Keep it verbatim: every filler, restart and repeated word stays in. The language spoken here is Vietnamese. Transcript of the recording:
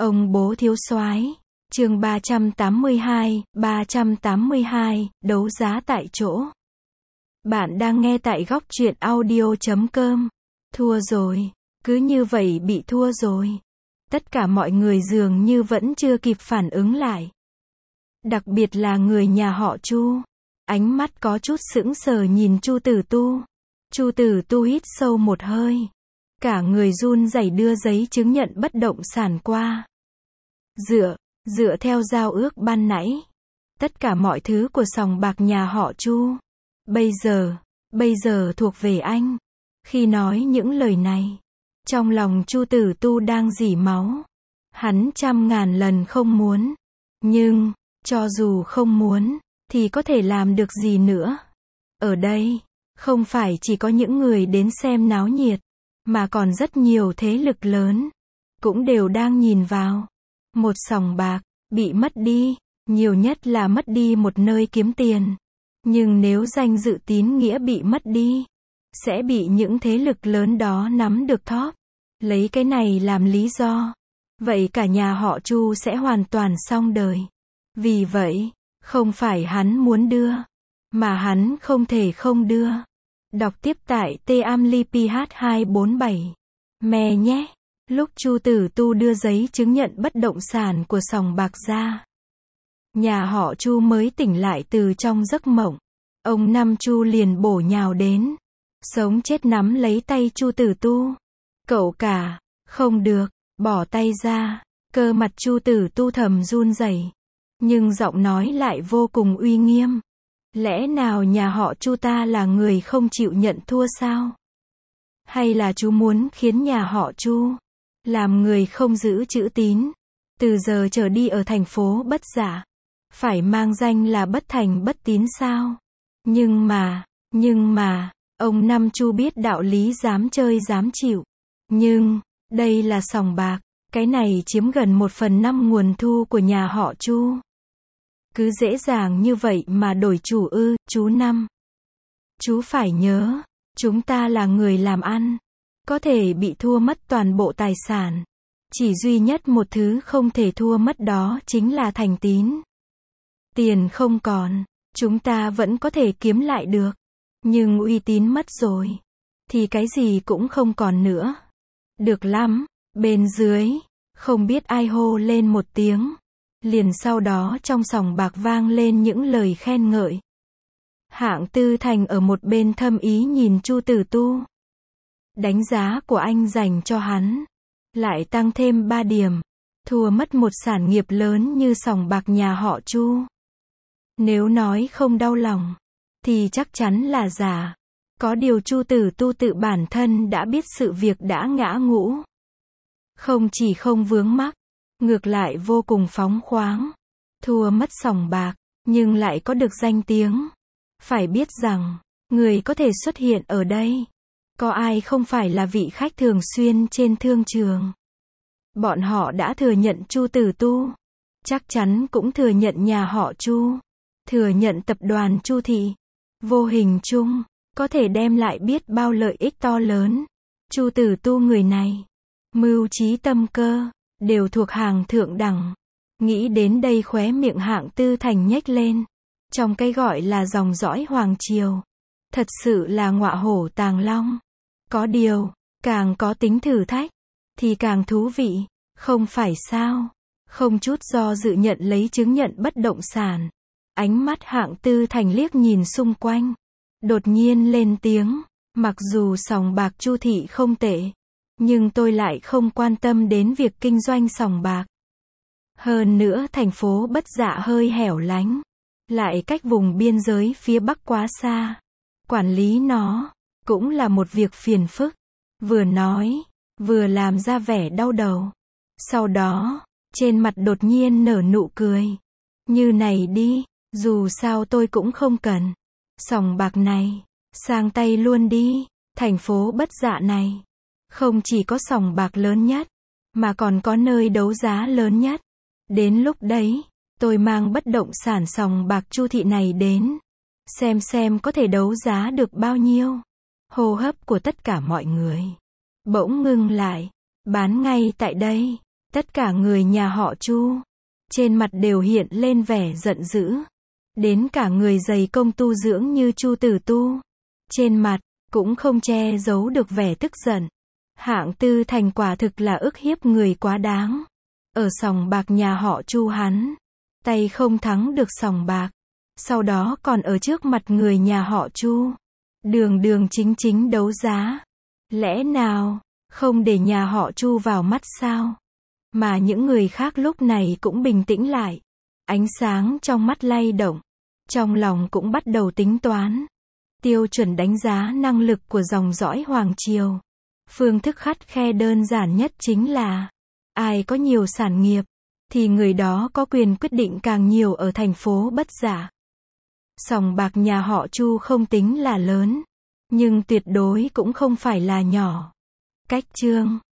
Ông bố thiếu soái. Chương ba trăm tám mươi hai, ba trăm tám mươi hai, đấu giá tại chỗ. Bạn đang nghe tại góc truyện audio chấm com. Thua rồi, cứ như vậy bị thua rồi. Tất cả mọi người dường như vẫn chưa kịp phản ứng lại. Đặc biệt là người nhà họ Chu. Ánh mắt có chút sững sờ nhìn Chu Tử Tu. Chu Tử Tu hít sâu một hơi. Cả người run rẩy đưa giấy chứng nhận bất động sản qua. Dựa, dựa theo giao ước ban nãy. Tất cả mọi thứ của sòng bạc nhà họ Chu. Bây giờ, bây giờ thuộc về anh. Khi nói những lời này, trong lòng Chu Tử Tu đang rỉ máu. Hắn trăm ngàn lần không muốn. Nhưng, cho dù không muốn, thì có thể làm được gì nữa. Ở đây, không phải chỉ có những người đến xem náo nhiệt, mà còn rất nhiều thế lực lớn, cũng đều đang nhìn vào. Một sòng bạc, bị mất đi, nhiều nhất là mất đi một nơi kiếm tiền. Nhưng nếu danh dự tín nghĩa bị mất đi, sẽ bị những thế lực lớn đó nắm được thóp. Lấy cái này làm lý do. Vậy cả nhà họ Chu sẽ hoàn toàn xong đời. Vì vậy, không phải hắn muốn đưa, mà hắn không thể không đưa. Đọc tiếp tại T A M L I P H hai bốn bảy. Mẹ nhé. Lúc Chu Tử Tu đưa giấy chứng nhận bất động sản của sòng bạc ra, nhà họ Chu mới tỉnh lại từ trong giấc mộng. Ông Năm Chu liền bổ nhào đến, sống chết nắm lấy tay Chu Tử Tu. Cậu cả, không được, bỏ tay ra. Cơ mặt Chu Tử Tu thầm run rẩy, nhưng giọng nói lại vô cùng uy nghiêm. Lẽ nào nhà họ Chu ta là người không chịu nhận thua sao? Hay là chú muốn khiến nhà họ Chu làm người không giữ chữ tín, từ giờ trở đi ở thành phố Bất Dạ, phải mang danh là bất thành bất tín sao? Nhưng mà, nhưng mà, ông Năm Chu biết đạo lý dám chơi dám chịu. Nhưng, đây là sòng bạc, cái này chiếm gần một phần năm nguồn thu của nhà họ Chu. Cứ dễ dàng như vậy mà đổi chủ ư, chú Năm. Chú phải nhớ, chúng ta là người làm ăn. Có thể bị thua mất toàn bộ tài sản. Chỉ duy nhất một thứ không thể thua mất đó chính là thành tín. Tiền không còn, chúng ta vẫn có thể kiếm lại được. Nhưng uy tín mất rồi, thì cái gì cũng không còn nữa. Được lắm, bên dưới, không biết ai hô lên một tiếng. Liền sau đó trong sòng bạc vang lên những lời khen ngợi. Hạng Tư Thành ở một bên thâm ý nhìn Chu Tử Tu. Đánh giá của anh dành cho hắn lại tăng thêm ba điểm. Thua mất một sản nghiệp lớn như sòng bạc nhà họ Chu. Nếu nói không đau lòng, thì chắc chắn là giả. Có điều Chu Tử Tu tự bản thân đã biết sự việc đã ngã ngũ. Không chỉ không vướng mắc, ngược lại vô cùng phóng khoáng. Thua mất sòng bạc, nhưng lại có được danh tiếng. Phải biết rằng, người có thể xuất hiện ở đây, có ai không phải là vị khách thường xuyên trên thương trường. Bọn họ đã thừa nhận Chu Tử Tu, chắc chắn cũng thừa nhận nhà họ Chu, thừa nhận tập đoàn Chu Thị. Vô hình chung, có thể đem lại biết bao lợi ích to lớn. Chu Tử Tu người này, mưu trí tâm cơ, đều thuộc hàng thượng đẳng. Nghĩ đến đây khóe miệng Hạng Tư Thành nhếch lên. Trong cái gọi là dòng dõi hoàng triều, thật sự là ngọa hổ tàng long. Có điều, càng có tính thử thách, thì càng thú vị, không phải sao? Không chút do dự nhận lấy chứng nhận bất động sản. Ánh mắt Hạng Tư Thành liếc nhìn xung quanh, đột nhiên lên tiếng. Mặc dù sòng bạc Chu Thị không tệ, nhưng tôi lại không quan tâm đến việc kinh doanh sòng bạc. Hơn nữa thành phố Bất Dạ hơi hẻo lánh, lại cách vùng biên giới phía Bắc quá xa. Quản lý nó, cũng là một việc phiền phức. Vừa nói, vừa làm ra vẻ đau đầu. Sau đó, trên mặt đột nhiên nở nụ cười. Như này đi, dù sao tôi cũng không cần sòng bạc này, sang tay luôn đi. Thành phố Bất Dạ này, không chỉ có sòng bạc lớn nhất, mà còn có nơi đấu giá lớn nhất. Đến lúc đấy, tôi mang bất động sản sòng bạc Chu Thị này đến, xem xem có thể đấu giá được bao nhiêu. Hô hấp của tất cả mọi người bỗng ngưng lại. Bán ngay tại đây. Tất cả người nhà họ Chu, trên mặt đều hiện lên vẻ giận dữ. Đến cả người dày công tu dưỡng như Chu Tử Tu, trên mặt, cũng không che giấu được vẻ tức giận. Hạng Tư Thành quả thực là ức hiếp người quá đáng. Ở sòng bạc nhà họ Chu hắn, tay không thắng được sòng bạc. Sau đó còn ở trước mặt người nhà họ Chu, đường đường chính chính đấu giá. Lẽ nào, không để nhà họ Chu vào mắt sao? Mà những người khác lúc này cũng bình tĩnh lại. Ánh sáng trong mắt lay động. Trong lòng cũng bắt đầu tính toán. Tiêu chuẩn đánh giá năng lực của dòng dõi Hoàng Triều. Phương thức khắt khe đơn giản nhất chính là, ai có nhiều sản nghiệp, thì người đó có quyền quyết định càng nhiều ở thành phố Bất Giả. Sòng bạc nhà họ Chu không tính là lớn, nhưng tuyệt đối cũng không phải là nhỏ. Cách chương